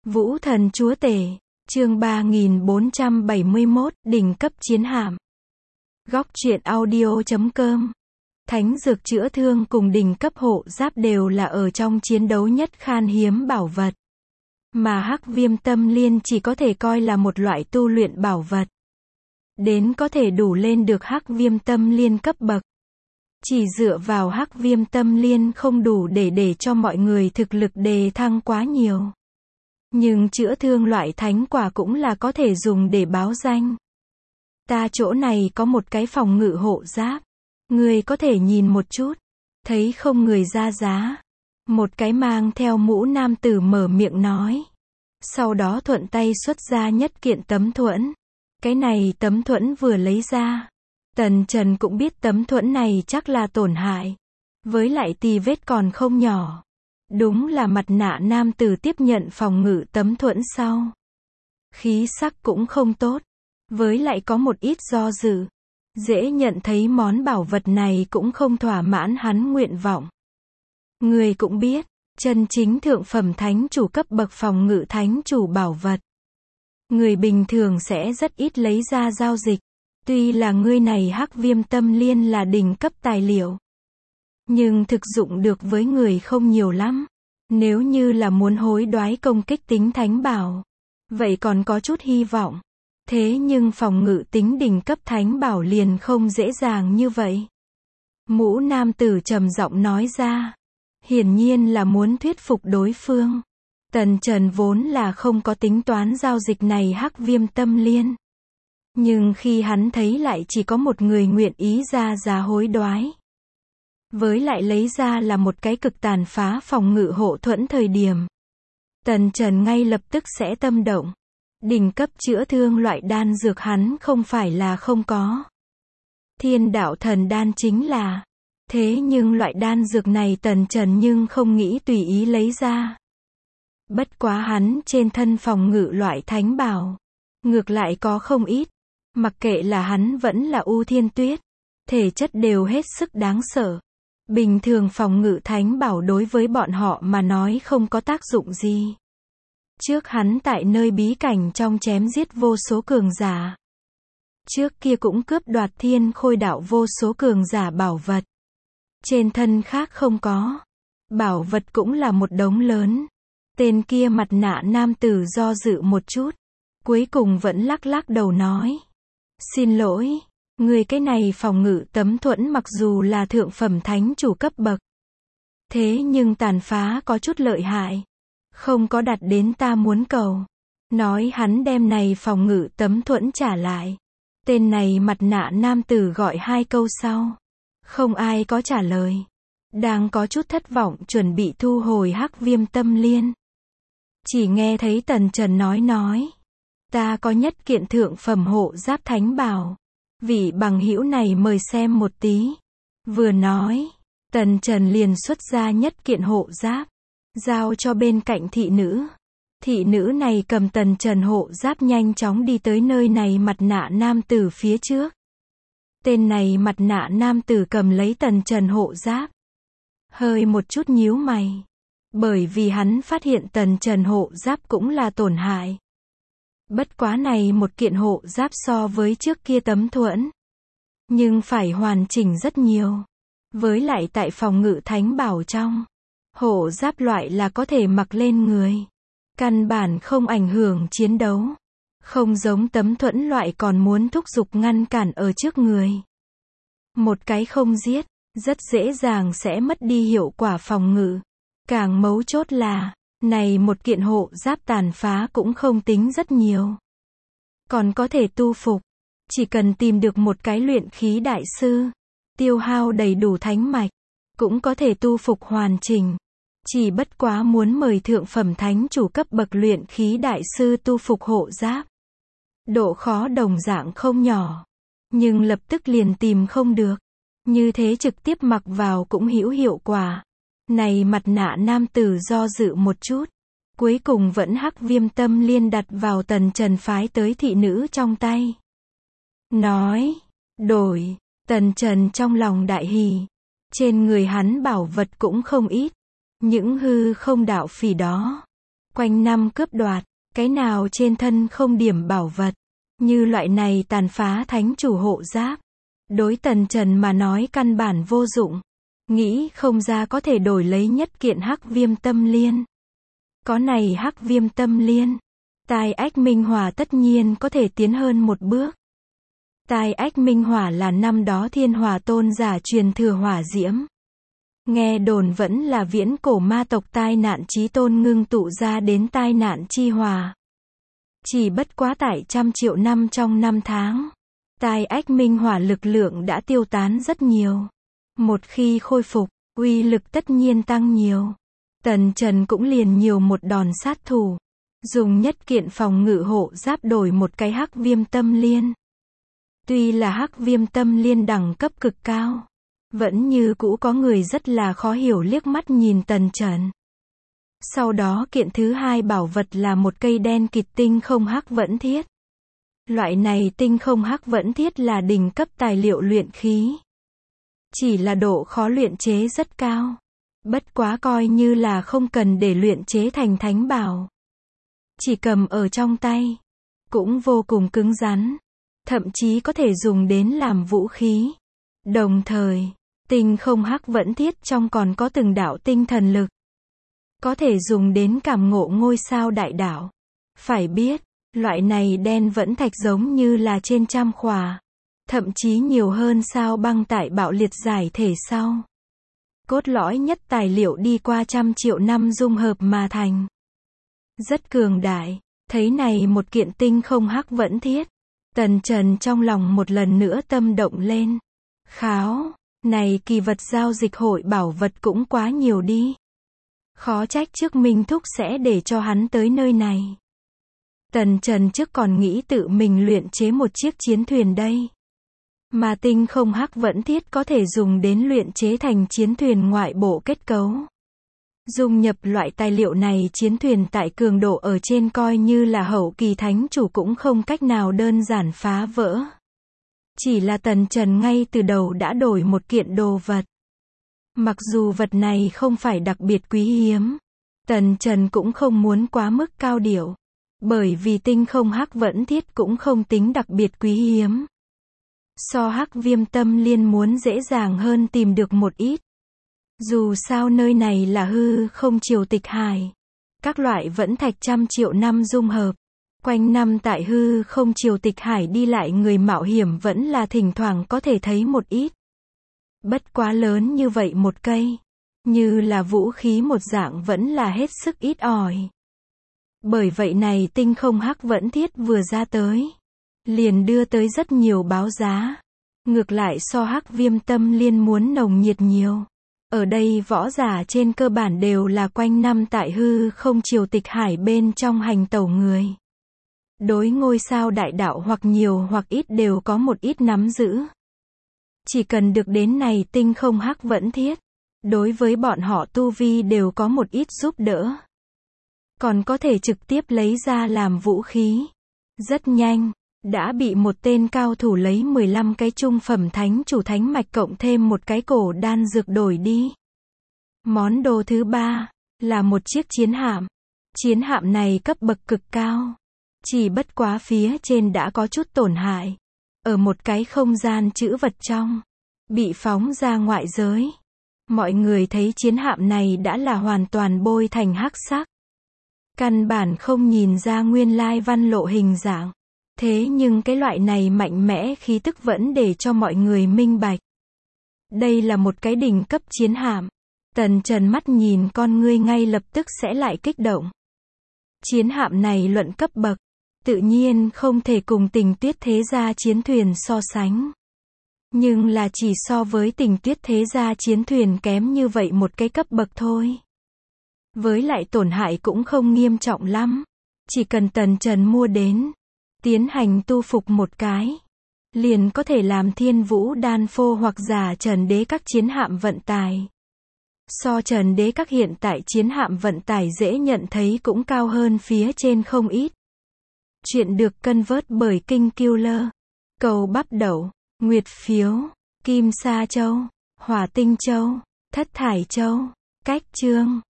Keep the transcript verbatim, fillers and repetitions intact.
Vũ thần chúa tể, chương ba nghìn bốn trăm bảy mươi mốt, đỉnh cấp chiến hạm. Góc truyện audio chấm com. Thánh dược chữa thương cùng đỉnh cấp hộ giáp đều là ở trong chiến đấu nhất khan hiếm bảo vật. Mà Hắc Viêm Tâm Liên chỉ có thể coi là một loại tu luyện bảo vật. Đến có thể đủ lên được Hắc Viêm Tâm Liên cấp bậc. Chỉ dựa vào Hắc Viêm Tâm Liên không đủ để để cho mọi người thực lực đề thăng quá nhiều. Nhưng chữa thương loại thánh quả cũng là có thể dùng để báo danh. Ta chỗ này có một cái phòng ngự hộ giáp. Người có thể nhìn một chút. Thấy không người ra giá. Một cái mang theo mũ nam tử mở miệng nói. Sau đó thuận tay xuất ra nhất kiện tấm thuẫn. Cái này tấm thuẫn vừa lấy ra. Tần Trần cũng biết tấm thuẫn này chắc là tổn hại. Với lại tì vết còn không nhỏ. Đúng là mặt nạ nam tử tiếp nhận phòng ngự tấm thuẫn sau. Khí sắc cũng không tốt. Với lại có một ít do dự. Dễ nhận thấy món bảo vật này cũng không thỏa mãn hắn nguyện vọng. Người cũng biết, chân chính thượng phẩm thánh chủ cấp bậc phòng ngự thánh chủ bảo vật. Người bình thường sẽ rất ít lấy ra giao dịch. Tuy là ngươi này Hắc Viêm Tâm Liên là đỉnh cấp tài liệu. Nhưng thực dụng được với người không nhiều lắm. Nếu như là muốn hối đoái công kích tính thánh bảo. Vậy còn có chút hy vọng. Thế nhưng phòng ngự tính đỉnh cấp thánh bảo liền không dễ dàng như vậy. Mũ nam tử trầm giọng nói ra. Hiển nhiên là muốn thuyết phục đối phương. Tần Trần vốn là không có tính toán giao dịch này Hắc Viêm Tâm Liên. Nhưng khi hắn thấy lại chỉ có một người nguyện ý ra giá hối đoái. Với lại lấy ra là một cái cực tàn phá phòng ngự hộ thuẫn thời điểm. Tần Trần ngay lập tức sẽ tâm động. Đỉnh cấp chữa thương loại đan dược hắn không phải là không có. Thiên đạo thần đan chính là. Thế nhưng loại đan dược này Tần Trần nhưng không nghĩ tùy ý lấy ra. Bất quá hắn trên thân phòng ngự loại thánh bảo. Ngược lại có không ít. Mặc kệ là hắn vẫn là U Thiên Tuyết. Thể chất đều hết sức đáng sợ. Bình thường phòng ngự thánh bảo đối với bọn họ mà nói không có tác dụng gì. Trước hắn tại nơi bí cảnh trong chém giết vô số cường giả. Trước kia cũng cướp đoạt thiên khôi đạo vô số cường giả bảo vật. Trên thân khác không có. Bảo vật cũng là một đống lớn. Tên kia mặt nạ nam tử do dự một chút. Cuối cùng vẫn lắc lắc đầu nói. Xin lỗi. Người cái này phòng ngự tấm thuẫn mặc dù là thượng phẩm thánh chủ cấp bậc. Thế nhưng tàn phá có chút lợi hại. Không có đạt đến ta muốn cầu. Nói hắn đem này phòng ngự tấm thuẫn trả lại. Tên này mặt nạ nam tử gọi hai câu sau. Không ai có trả lời. Đang có chút thất vọng chuẩn bị thu hồi Hắc Viêm Tâm Liên. Chỉ nghe thấy Tần Trần nói nói. Ta có nhất kiện thượng phẩm hộ giáp thánh bảo. Vị bằng hữu này mời xem một tí. Vừa nói. Tần Trần liền xuất ra nhất kiện hộ giáp. Giao cho bên cạnh thị nữ. Thị nữ này cầm Tần Trần hộ giáp nhanh chóng đi tới nơi này mặt nạ nam tử phía trước. Tên này mặt nạ nam tử cầm lấy Tần Trần hộ giáp. Hơi một chút nhíu mày. Bởi vì hắn phát hiện Tần Trần hộ giáp cũng là tổn hại. Bất quá này một kiện hộ giáp so với trước kia tấm thuẫn. Nhưng phải hoàn chỉnh rất nhiều. Với lại tại phòng ngự thánh bảo trong. Hộ giáp loại là có thể mặc lên người. Căn bản không ảnh hưởng chiến đấu. Không giống tấm thuẫn loại còn muốn thúc giục ngăn cản ở trước người. Một cái không giết, rất dễ dàng sẽ mất đi hiệu quả phòng ngự. Càng mấu chốt là, này một kiện hộ giáp tàn phá cũng không tính rất nhiều. Còn có thể tu phục. Chỉ cần tìm được một cái luyện khí đại sư. Tiêu hao đầy đủ thánh mạch. Cũng có thể tu phục hoàn chỉnh. Chỉ bất quá muốn mời thượng phẩm thánh chủ cấp bậc luyện khí đại sư tu phục hộ giáp. Độ khó đồng dạng không nhỏ. Nhưng lập tức liền tìm không được. Như thế trực tiếp mặc vào cũng hữu hiệu quả. Này mặt nạ nam tử do dự một chút. Cuối cùng vẫn Hắc Viêm Tâm Liên đặt vào Tần Trần phái tới thị nữ trong tay. Nói. Đổi. Tần Trần trong lòng đại hỉ. Trên người hắn bảo vật cũng không ít. Những hư không đạo phỉ đó. quanh năm cướp đoạt, cái nào trên thân không điểm bảo vật. Như loại này tàn phá thánh chủ hộ giáp. Đối Tần Trần mà nói căn bản vô dụng. Nghĩ không ra có thể đổi lấy nhất kiện hắc viêm tâm liên. Có này hắc viêm tâm liên, Tai Ách Minh Hỏa tất nhiên có thể tiến hơn một bước. Tai Ách Minh Hỏa là năm đó Thiên Hỏa tôn giả truyền thừa hỏa diễm. Nghe đồn vẫn là viễn cổ ma tộc tai nạn chí tôn ngưng tụ ra đến tai nạn chi hỏa. Chỉ bất quá tại trăm triệu năm trong năm tháng, Tai Ách Minh Hỏa lực lượng đã tiêu tán rất nhiều. Một khi khôi phục, uy lực tất nhiên tăng nhiều. Tần Trần cũng liền nhiều một đòn sát thủ. Dùng nhất kiện phòng ngự hộ giáp đổi một cái hắc viêm tâm liên. Tuy là hắc viêm tâm liên đẳng cấp cực cao, vẫn như cũ có người rất là khó hiểu liếc mắt nhìn Tần Trần. Sau đó kiện thứ hai bảo vật là một cây đen kịt tinh không hắc vẫn thiết. Loại này tinh không hắc vẫn thiết là đỉnh cấp tài liệu luyện khí. Chỉ là độ khó luyện chế rất cao. Bất quá coi như là không cần để luyện chế thành thánh bảo. Chỉ cầm ở trong tay, cũng vô cùng cứng rắn. Thậm chí có thể dùng đến làm vũ khí. Đồng thời, tinh không hắc vẫn thiết trong còn có từng đạo tinh thần lực. Có thể dùng đến cảm ngộ ngôi sao đại đạo. Phải biết, loại này đen vẫn thạch giống như là trên trăm khỏa. Thậm chí nhiều hơn sao băng tại bạo liệt giải thể sau. Cốt lõi nhất tài liệu đi qua trăm triệu năm dung hợp mà thành. Rất cường đại, thấy này một kiện tinh không hắc vẫn thiết. Tần Trần trong lòng một lần nữa tâm động lên. Kháo, này kỳ vật giao dịch hội bảo vật cũng quá nhiều đi. Khó trách trước Minh Thúc sẽ để cho hắn tới nơi này. Tần Trần trước còn nghĩ tự mình luyện chế một chiếc chiến thuyền đây. Mà tinh không hắc vẫn thiết có thể dùng đến luyện chế thành chiến thuyền ngoại bộ kết cấu. Dung nhập loại tài liệu này chiến thuyền tại cường độ ở trên coi như là hậu kỳ thánh chủ cũng không cách nào đơn giản phá vỡ. Chỉ là Tần Trần ngay từ đầu đã đổi một kiện đồ vật. Mặc dù vật này không phải đặc biệt quý hiếm, Tần Trần cũng không muốn quá mức cao điệu. Bởi vì tinh không hắc vẫn thiết cũng không tính đặc biệt quý hiếm. So hắc viêm tâm liên muốn dễ dàng hơn tìm được một ít. Dù sao nơi này là hư không triều tịch hải. Các loại vẫn thạch trăm triệu năm dung hợp. Quanh năm tại hư không triều tịch hải đi lại người mạo hiểm vẫn là thỉnh thoảng có thể thấy một ít. Bất quá lớn như vậy một cây. Như là vũ khí một dạng vẫn là hết sức ít ỏi. Bởi vậy này tinh không hắc vẫn thiết vừa ra tới. Liền đưa tới rất nhiều báo giá. Ngược lại so hắc viêm tâm liên muốn nồng nhiệt nhiều. Ở đây võ giả trên cơ bản đều là quanh năm tại hư không triều tịch hải bên trong hành tẩu người. Đối ngôi sao đại đạo hoặc nhiều hoặc ít đều có một ít nắm giữ. Chỉ cần được đến này tinh không hắc vẫn thiết. Đối với bọn họ tu vi đều có một ít giúp đỡ. Còn có thể trực tiếp lấy ra làm vũ khí. Rất nhanh, đã bị một tên cao thủ lấy mười lăm cái trung phẩm thánh chủ thánh mạch cộng thêm một cái cổ đan dược đổi đi. Món đồ thứ ba, là một chiếc chiến hạm. Chiến hạm này cấp bậc cực cao. Chỉ bất quá phía trên đã có chút tổn hại. Ở một cái không gian trữ vật trong. Bị phóng ra ngoại giới. Mọi người thấy chiến hạm này đã là hoàn toàn bôi thành hắc sắc. Căn bản không nhìn ra nguyên lai văn lộ hình dạng. Thế nhưng cái loại này mạnh mẽ khí tức vẫn để cho mọi người minh bạch. Đây là một cái đỉnh cấp chiến hạm. Tần Trần mắt nhìn con ngươi ngay lập tức sẽ lại kích động. Chiến hạm này luận cấp bậc. Tự nhiên không thể cùng Tình Tuyết Thế Gia chiến thuyền so sánh. Nhưng là chỉ so với Tình Tuyết Thế Gia chiến thuyền kém như vậy một cái cấp bậc thôi. Với lại tổn hại cũng không nghiêm trọng lắm. Chỉ cần Tần Trần mua đến. Tiến hành tu phục một cái. Liền có thể làm Thiên Vũ Đan Phô hoặc giả Trần Đế các chiến hạm vận tải. So Trần Đế các hiện tại chiến hạm vận tải dễ nhận thấy cũng cao hơn phía trên không ít. Chuyện được cân vớt bởi Kinh Killer. Cầu bắp đậu, Nguyệt Phiếu, Kim Sa Châu, Hỏa Tinh Châu, Thất Thải Châu, Cách Chương.